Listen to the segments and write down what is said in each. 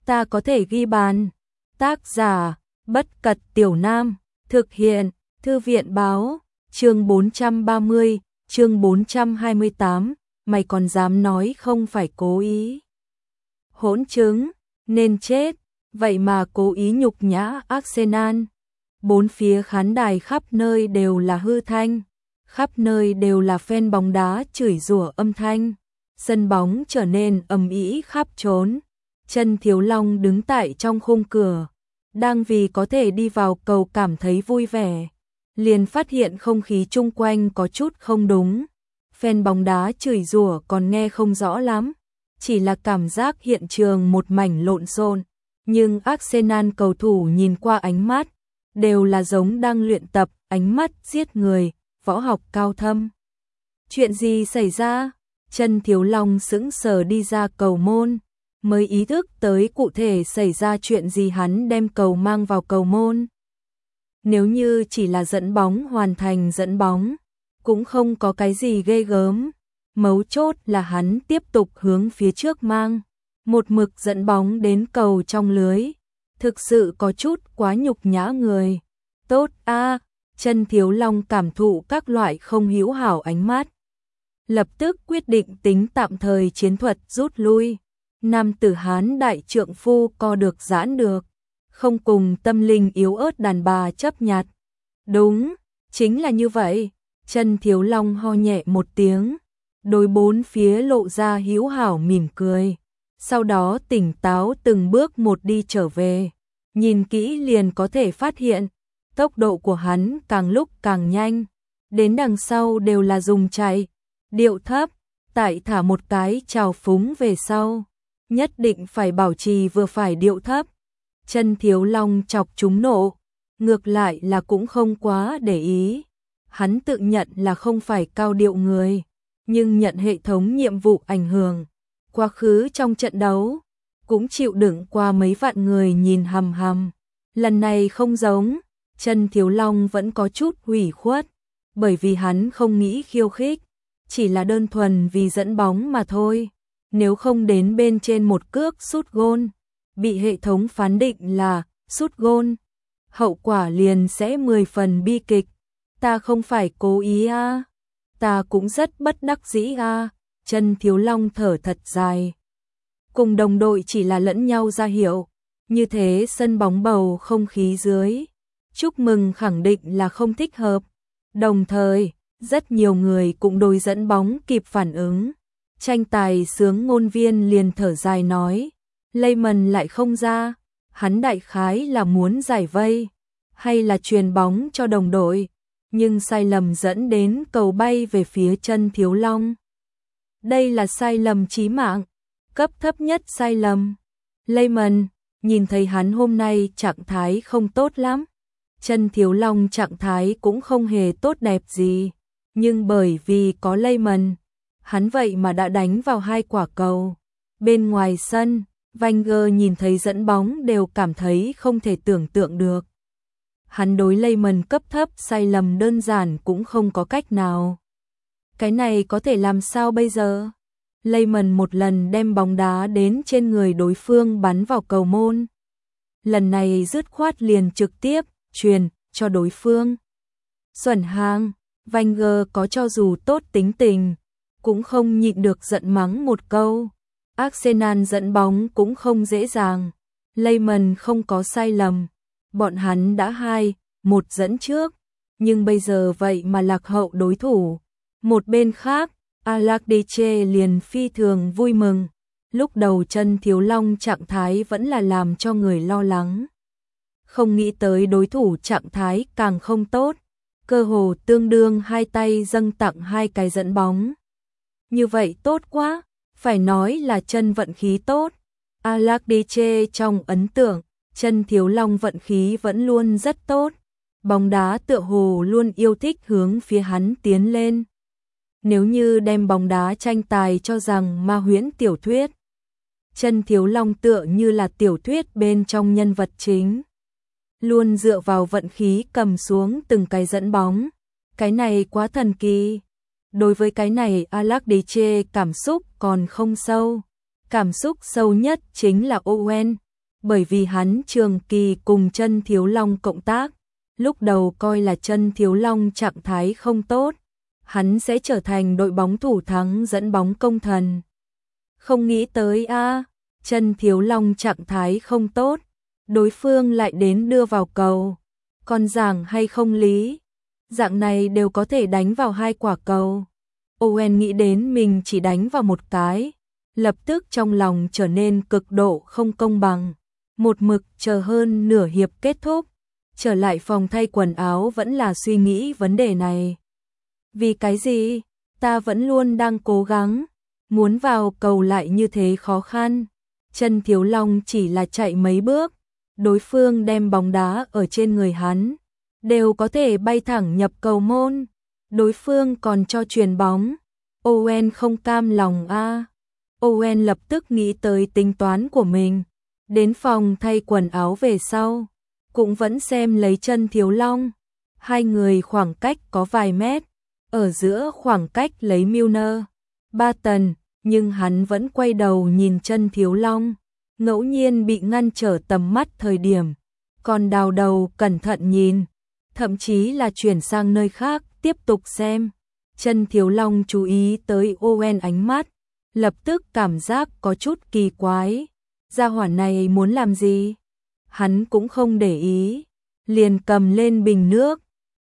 ta có thể ghi bàn. Tác giả, Bất Cật Tiểu Nam, thực hiện, Thư viện báo, chương 430, chương 428, mày còn dám nói không phải cố ý. Hỗn chứng, nên chết, vậy mà cố ý nhục nhã Arsenal. Bốn phía khán đài khắp nơi đều là hư thanh, khắp nơi đều là fan bóng đá chửi rủa âm thanh. Sân bóng trở nên ầm ĩ khắp trốn. Chân Thiếu Long đứng tại trong khung cửa, đang vì có thể đi vào cầu cảm thấy vui vẻ, liền phát hiện không khí chung quanh có chút không đúng. Fan bóng đá chửi rủa còn nghe không rõ lắm, chỉ là cảm giác hiện trường một mảnh lộn xộn, nhưng Arsenal cầu thủ nhìn qua ánh mắt, đều là giống đang luyện tập, ánh mắt giết người, võ học cao thâm. Chuyện gì xảy ra? Chân Thiếu Long sững sờ đi ra cầu môn, mới ý thức tới cụ thể xảy ra chuyện gì. Hắn đem cầu mang vào cầu môn. Nếu như chỉ là dẫn bóng, hoàn thành dẫn bóng, cũng không có cái gì ghê gớm. Mấu chốt là hắn tiếp tục hướng phía trước mang, một mực dẫn bóng đến cầu trong lưới. Thực sự có chút quá nhục nhã người. Tốt a, Chân Thiếu Long cảm thụ các loại không hữu hảo ánh mắt, lập tức quyết định tính tạm thời chiến thuật rút lui. Nam tử Hán đại trượng phu co được giãn được, không cùng tâm linh yếu ớt đàn bà chấp nhặt. Đúng, chính là như vậy. Chân Thiếu Long ho nhẹ một tiếng, đối bốn phía lộ ra hữu hảo mỉm cười, sau đó tỉnh táo từng bước một đi trở về. Nhìn kỹ liền có thể phát hiện, tốc độ của hắn càng lúc càng nhanh, đến đằng sau đều là dùng chạy, điệu thấp, tại thả một cái trào phúng về sau, nhất định phải bảo trì vừa phải điệu thấp. Chân Thiếu Long chọc chúng nộ, ngược lại là cũng không quá để ý. Hắn tự nhận là không phải cao điệu người, nhưng nhận hệ thống nhiệm vụ ảnh hưởng, quá khứ trong trận đấu cũng chịu đựng qua mấy vạn người nhìn hằm hằm. Lần này không giống, Chân Thiếu Long vẫn có chút hủy khuất, bởi vì hắn không nghĩ khiêu khích, chỉ là đơn thuần vì dẫn bóng mà thôi. Nếu không đến bên trên một cước sút gôn, bị hệ thống phán định là sút gôn, hậu quả liền sẽ 10 phần bi kịch. Ta không phải cố ý a, ta cũng rất bất đắc dĩ a. Chân Thiếu Long thở thật dài. Cùng đồng đội chỉ là lẫn nhau ra hiệu, như thế sân bóng bầu không khí dưới chúc mừng khẳng định là không thích hợp. Đồng thời, rất nhiều người cũng đối dẫn bóng kịp phản ứng. Tranh tài sướng ngôn viên liền thở dài nói, Lehmann lại không ra, hắn đại khái là muốn giải vây, hay là truyền bóng cho đồng đội, nhưng sai lầm dẫn đến cầu bay về phía Chân Thiếu Long. Đây là sai lầm chí mạng, cấp thấp nhất sai lầm. Lehmann, nhìn thấy hắn hôm nay trạng thái không tốt lắm. Chân Thiếu Long trạng thái cũng không hề tốt đẹp gì, nhưng bởi vì có Lehmann, hắn vậy mà đã đánh vào 2 quả cầu. Bên ngoài sân, Wenger nhìn thấy dẫn bóng đều cảm thấy không thể tưởng tượng được. Hắn đối Lehmann cấp thấp sai lầm đơn giản cũng không có cách nào. Cái này có thể làm sao bây giờ? Lehmann một lần đem bóng đá đến trên người đối phương bắn vào cầu môn. Lần này dứt khoát liền trực tiếp truyền cho đối phương. Xuẩn hang, Wenger có cho dù tốt tính tình, cũng không nhịn được giận mắng một câu. Arsenal dẫn bóng cũng không dễ dàng. Lehmann không có sai lầm. Bọn hắn đã 2-1 dẫn trước, nhưng bây giờ vậy mà lạc hậu đối thủ. Một bên khác, Alakdiche liền phi thường vui mừng. Lúc đầu Chân Thiếu Long trạng thái vẫn là làm cho người lo lắng. Không nghĩ tới đối thủ trạng thái càng không tốt, cơ hồ tương đương hai tay dâng tặng 2 cái dẫn bóng. Như vậy tốt quá, phải nói là Chân vận khí tốt. Alakdiche trong ấn tượng, Chân Thiếu Long vận khí vẫn luôn rất tốt, bóng đá tựa hồ luôn yêu thích hướng phía hắn tiến lên. Nếu như đem bóng đá tranh tài cho rằng ma huyễn tiểu thuyết, Chân Thiếu Long tựa như là tiểu thuyết bên trong nhân vật chính, luôn dựa vào vận khí cầm xuống từng cái dẫn bóng. Cái này quá thần kỳ. Đối với cái này Alakdiche cảm xúc còn không sâu. Cảm xúc sâu nhất chính là Owen, bởi vì hắn trường kỳ cùng Chân Thiếu Long cộng tác, lúc đầu coi là Chân Thiếu Long trạng thái không tốt, hắn sẽ trở thành đội bóng thủ thắng dẫn bóng công thần. Không nghĩ tới Chân Thiếu Long trạng thái không tốt, đối phương lại đến đưa vào cầu, còn giảng hay không lý, dạng này đều có thể đánh vào 2 quả cầu. Owen nghĩ đến mình chỉ đánh vào một cái, lập tức trong lòng trở nên cực độ không công bằng, một mực chờ hơn nửa hiệp kết thúc, trở lại phòng thay quần áo vẫn là suy nghĩ vấn đề này. Vì cái gì? Ta vẫn luôn đang cố gắng, muốn vào cầu lại như thế khó khăn. Chân Thiếu Long chỉ là chạy mấy bước, đối phương đem bóng đá ở trên người hắn, đều có thể bay thẳng nhập cầu môn, đối phương còn cho chuyền bóng. Owen không cam lòng Owen lập tức nghĩ tới tính toán của mình, đến phòng thay quần áo về sau, cũng vẫn xem lấy Chân Thiếu Long. Hai người khoảng cách có vài mét, ở giữa khoảng cách lấy Milner, Barton, nhưng hắn vẫn quay đầu nhìn Chân Thiếu Long, ngẫu nhiên bị ngăn trở tầm mắt thời điểm, còn đào đầu cẩn thận nhìn, thậm chí là chuyển sang nơi khác tiếp tục xem. Chân Thiếu Long chú ý tới Owen ánh mắt, lập tức cảm giác có chút kỳ quái, gia hỏa này muốn làm gì? Hắn cũng không để ý, liền cầm lên bình nước,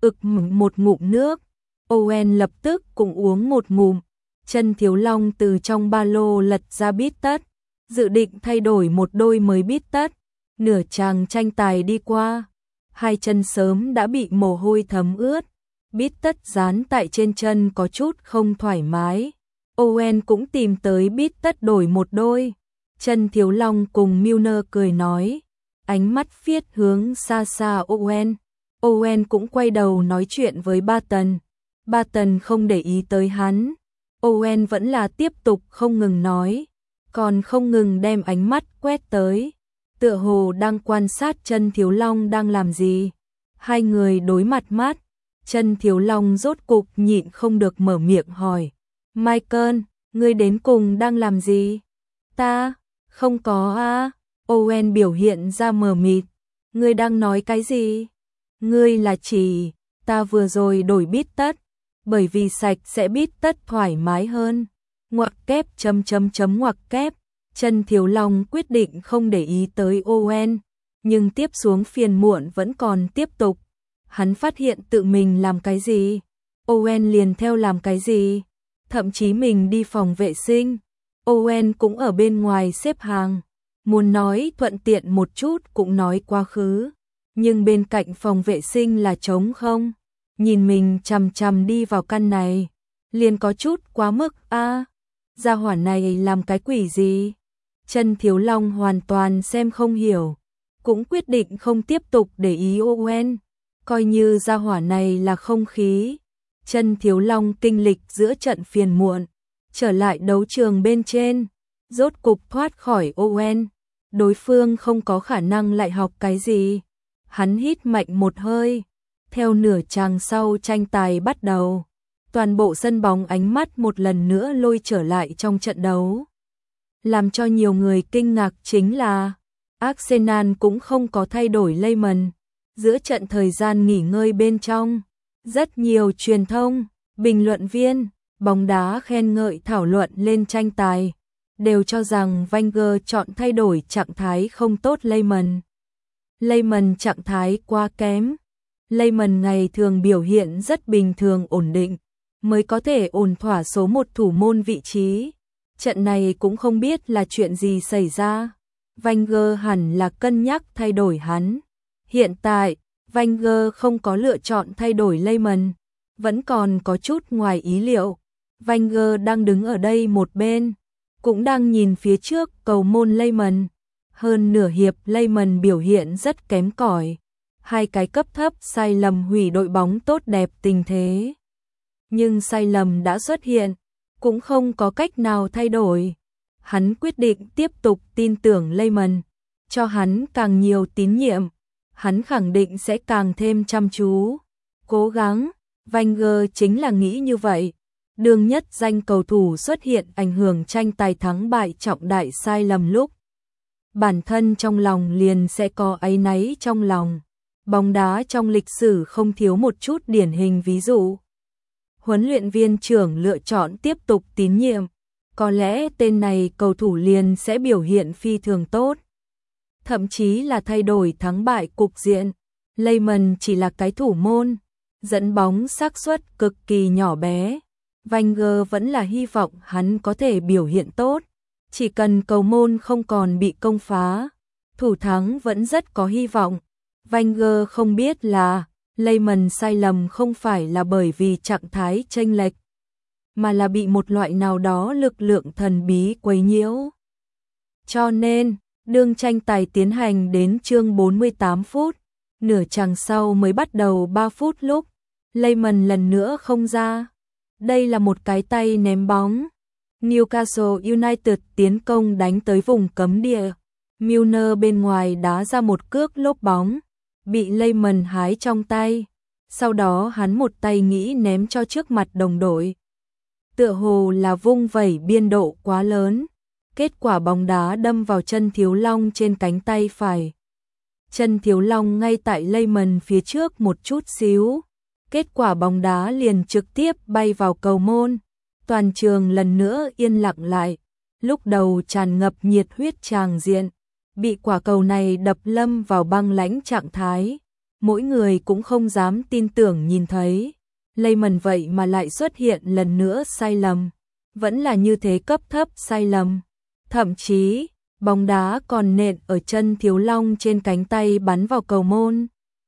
một ngụm nước. Owen lập tức cũng uống một ngụm. Chân Thiếu Long từ trong ba lô lật ra bít tất, dự định thay đổi một đôi mới bít tất. Nửa chàng tranh tài đi qua, hai chân sớm đã bị mồ hôi thấm ướt, bít tất dán tại trên chân có chút không thoải mái. Owen cũng tìm tới bít tất đổi một đôi. Chân Thiếu Long cùng Milner cười nói, ánh mắt phiết hướng xa xa Owen. Owen cũng quay đầu nói chuyện với Barton. Barton không để ý tới hắn. Owen vẫn là tiếp tục không ngừng nói, còn không ngừng đem ánh mắt quét tới, tựa hồ đang quan sát Chân Thiếu Long đang làm gì. Hai người đối mặt mắt, Chân Thiếu Long rốt cục nhịn không được mở miệng hỏi, Michael, ngươi đến cùng đang làm gì? Ta, không có Owen biểu hiện ra mờ mịt, ngươi đang nói cái gì? Ngươi là chỉ, ta vừa rồi đổi bít tất, bởi vì sạch sẽ bít tất thoải mái hơn. Ngoặc kép ngoặc kép. Chân Thiếu Long quyết định không để ý tới Owen, nhưng tiếp xuống phiền muộn vẫn còn tiếp tục. Hắn phát hiện tự mình làm cái gì, Owen liền theo làm cái gì, thậm chí mình đi phòng vệ sinh, Owen cũng ở bên ngoài xếp hàng, muốn nói thuận tiện một chút cũng nói quá khứ, nhưng bên cạnh phòng vệ sinh là trống không. Nhìn mình chằm chằm đi vào căn này, liền có chút quá mức gia hỏa này làm cái quỷ gì? Chân Thiếu Long hoàn toàn xem không hiểu, cũng quyết định không tiếp tục để ý Owen, coi như gia hỏa này là không khí. Chân Thiếu Long kinh lịch giữa trận phiền muộn, trở lại đấu trường bên trên, rốt cục thoát khỏi Owen, đối phương không có khả năng lại học cái gì. Hắn hít mạnh một hơi. Theo nửa chàng sau tranh tài bắt đầu, toàn bộ sân bóng ánh mắt một lần nữa lôi trở lại trong trận đấu. Làm cho nhiều người kinh ngạc chính là Arsenal cũng không có thay đổi Lehmann. Giữa trận thời gian nghỉ ngơi bên trong, rất nhiều truyền thông, bình luận viên, bóng đá khen ngợi thảo luận lên tranh tài, đều cho rằng Wenger chọn thay đổi trạng thái không tốt Lehmann. Lehmann trạng thái quá kém. Lehmann ngày thường biểu hiện rất bình thường ổn định, mới có thể ổn thỏa số một thủ môn vị trí. Trận này cũng không biết là chuyện gì xảy ra. Wenger hẳn là cân nhắc thay đổi hắn. Hiện tại, Wenger không có lựa chọn thay đổi Lehmann, vẫn còn có chút ngoài ý liệu. Wenger đang đứng ở đây một bên, cũng đang nhìn phía trước cầu môn Lehmann. Hơn nửa hiệp Lehmann biểu hiện rất kém cỏi. Hai cái cấp thấp sai lầm hủy đội bóng tốt đẹp tình thế. Nhưng sai lầm đã xuất hiện, cũng không có cách nào thay đổi. Hắn quyết định tiếp tục tin tưởng Lehmann, cho hắn càng nhiều tín nhiệm. Hắn khẳng định sẽ càng thêm chăm chú, cố gắng. Wenger chính là nghĩ như vậy. Đương nhất danh cầu thủ xuất hiện ảnh hưởng tranh tài thắng bại trọng đại sai lầm lúc bản thân trong lòng liền sẽ có áy náy trong lòng. Bóng đá trong lịch sử không thiếu một chút điển hình ví dụ. Huấn luyện viên trưởng lựa chọn tiếp tục tín nhiệm, có lẽ tên này cầu thủ liền sẽ biểu hiện phi thường tốt. Thậm chí là thay đổi thắng bại cục diện. Lehmann chỉ là cái thủ môn, dẫn bóng xác suất cực kỳ nhỏ bé. Wenger vẫn là hy vọng hắn có thể biểu hiện tốt. Chỉ cần cầu môn không còn bị công phá, thủ thắng vẫn rất có hy vọng. Wenger không biết là Lehmann sai lầm không phải là bởi vì trạng thái chênh lệch, mà là bị một loại nào đó lực lượng thần bí quấy nhiễu. Cho nên, đương tranh tài tiến hành đến chương 48 phút, nửa chặng sau mới bắt đầu 3 phút lúc, Lehmann lần nữa không ra. Đây là một cái tay ném bóng. Newcastle United tiến công đánh tới vùng cấm địa. Milner bên ngoài đá ra một cước lốp bóng, bị Lehmann hái trong tay. Sau đó hắn một tay nghĩ ném cho trước mặt đồng đội. Tựa hồ là vung vẩy biên độ quá lớn. Kết quả bóng đá đâm vào chân Thiếu Long trên cánh tay phải. Chân Thiếu Long ngay tại Lehmann phía trước một chút xíu. Kết quả bóng đá liền trực tiếp bay vào cầu môn. Toàn trường lần nữa yên lặng lại. Lúc đầu tràn ngập nhiệt huyết tràng diện, bị quả cầu này đập lâm vào băng lãnh trạng thái. Mỗi người cũng không dám tin tưởng nhìn thấy. Lehmann vậy mà lại xuất hiện lần nữa sai lầm. Vẫn là như thế cấp thấp sai lầm. Thậm chí, bóng đá còn nện ở chân Thiếu Long trên cánh tay bắn vào cầu môn.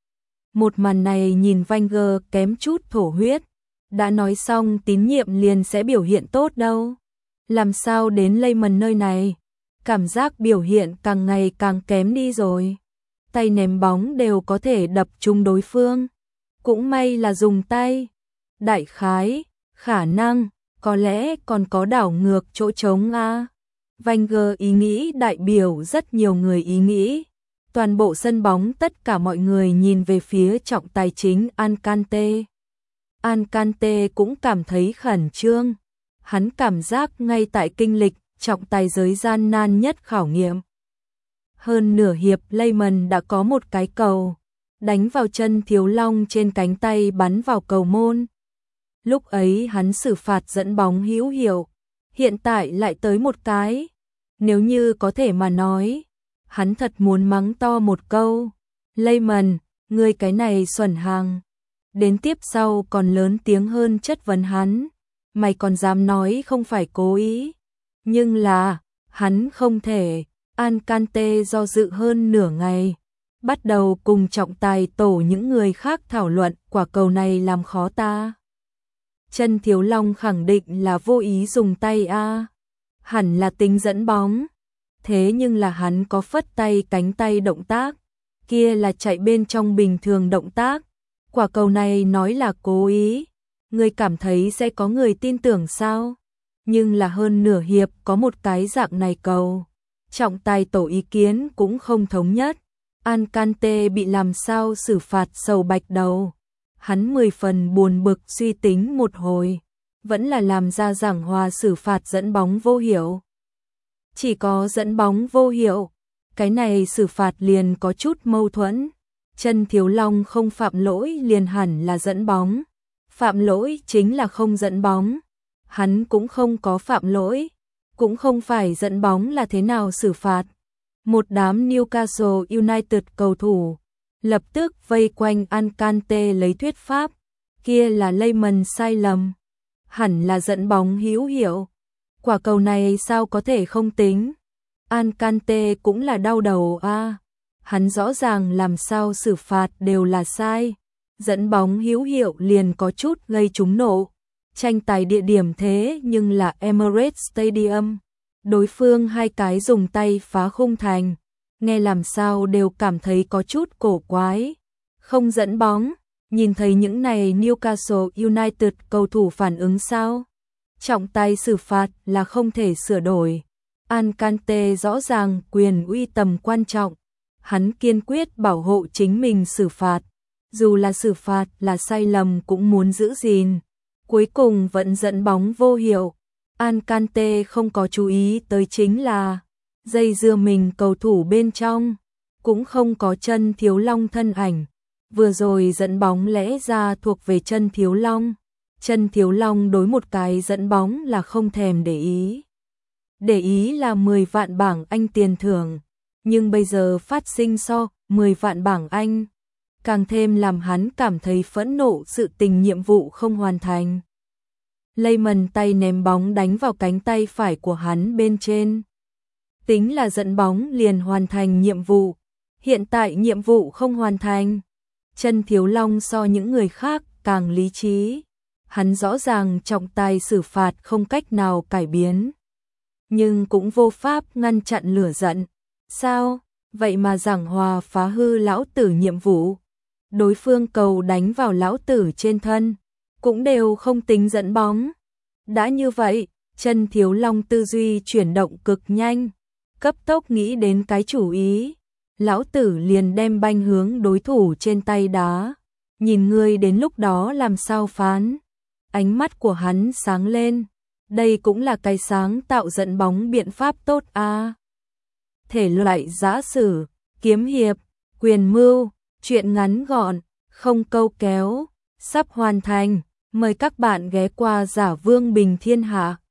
Một màn này nhìn Wenger kém chút thổ huyết. Đã nói xong tín nhiệm liền sẽ biểu hiện tốt đâu. Làm sao đến Lehmann nơi này? Cảm giác biểu hiện càng ngày càng kém đi rồi. Tay ném bóng đều có thể đập trúng đối phương. Cũng may là dùng tay. Đại khái, khả năng, có lẽ còn có đảo ngược chỗ trống a. Wenger ý nghĩ đại biểu rất nhiều người ý nghĩ. Toàn bộ sân bóng tất cả mọi người nhìn về phía trọng tài chính Alcante. Alcante cũng cảm thấy khẩn trương. Hắn cảm giác ngay tại kinh lịch trọng tài giới gian nan nhất khảo nghiệm. Hơn nửa hiệp Lehmann đã có một cái cầu, đánh vào chân Thiếu Long trên cánh tay bắn vào cầu môn. Lúc ấy hắn xử phạt dẫn bóng hữu hiệu, hiện tại lại tới một cái. Nếu như có thể mà nói, hắn thật muốn mắng to một câu. Lehmann, ngươi cái này xuẩn hàng. Đến tiếp sau còn lớn tiếng hơn chất vấn hắn. Mày còn dám nói không phải cố ý. Nhưng là, hắn không thể. Alcante do dự hơn nửa ngày. Bắt đầu cùng trọng tài tổ những người khác thảo luận quả cầu này làm khó ta. Chân Thiếu Long khẳng định là vô ý dùng tay a. Hẳn là tính dẫn bóng. Thế nhưng là hắn có phất tay cánh tay động tác. Kia là chạy bên trong bình thường động tác. Quả cầu này nói là cố ý. Người cảm thấy sẽ có người tin tưởng sao? Nhưng là hơn nửa hiệp có một cái dạng này cầu. Trọng tài tổ ý kiến cũng không thống nhất. Alcante bị làm sao xử phạt sầu bạch đầu. Hắn 10 phần buồn bực suy tính một hồi. Vẫn là làm ra giảng hòa xử phạt dẫn bóng vô hiệu. Chỉ có dẫn bóng vô hiệu. Cái này xử phạt liền có chút mâu thuẫn. Chân Thiếu Long không phạm lỗi liền hẳn là dẫn bóng. Phạm lỗi chính là không dẫn bóng. Hắn cũng không có phạm lỗi. Cũng không phải dẫn bóng là thế nào xử phạt. Một đám Newcastle United cầu thủ lập tức vây quanh Alcante lấy thuyết pháp. Kia là Lehmann sai lầm. Hẳn là dẫn bóng hữu hiệu. Quả cầu này sao có thể không tính. Alcante cũng là đau đầu a. Hắn rõ ràng làm sao xử phạt đều là sai. Dẫn bóng hữu hiệu liền có chút gây trúng nộ. Tranh tài địa điểm thế nhưng là Emirates Stadium. Đối phương hai cái dùng tay phá khung thành. Nghe làm sao đều cảm thấy có chút cổ quái. Không dẫn bóng. Nhìn thấy những này Newcastle United cầu thủ phản ứng sao? Trọng tài xử phạt là không thể sửa đổi. Alcante rõ ràng quyền uy tầm quan trọng. Hắn kiên quyết bảo hộ chính mình xử phạt. Dù là xử phạt là sai lầm cũng muốn giữ gìn. Cuối cùng vẫn dẫn bóng vô hiệu. Alcante không có chú ý tới chính là dây dưa mình cầu thủ bên trong, cũng không có Chân Thiếu Long thân ảnh. Vừa rồi dẫn bóng lẽ ra thuộc về Chân Thiếu Long. Chân Thiếu Long đối một cái dẫn bóng là không thèm để ý. Để ý là 10 vạn bảng Anh tiền thưởng, nhưng bây giờ phát sinh 10 vạn bảng Anh, càng thêm làm hắn cảm thấy phẫn nộ sự tình nhiệm vụ không hoàn thành. Lehmann tay ném bóng đánh vào cánh tay phải của hắn bên trên. Tính là dẫn bóng liền hoàn thành nhiệm vụ, hiện tại nhiệm vụ không hoàn thành. Chân Thiếu Long so những người khác càng lý trí. Hắn rõ ràng trọng tài xử phạt không cách nào cải biến, nhưng cũng vô pháp ngăn chặn lửa giận. Sao? Vậy mà giảng hòa phá hư lão tử nhiệm vụ. Đối phương cầu đánh vào lão tử trên thân, cũng đều không tính dẫn bóng. Đã như vậy, Chân Thiếu Long tư duy chuyển động cực nhanh, cấp tốc nghĩ đến cái chủ ý. Lão tử liền đem banh hướng đối thủ trên tay đá. Nhìn ngươi đến lúc đó làm sao phán. Ánh mắt của hắn sáng lên. Đây cũng là cái sáng tạo dẫn bóng biện pháp tốt a. Thể loại giã sử, kiếm hiệp, quyền mưu, truyện ngắn gọn, không câu kéo, sắp hoàn thành. Mời các bạn ghé qua Giả Vương Bình Thiên Hạ.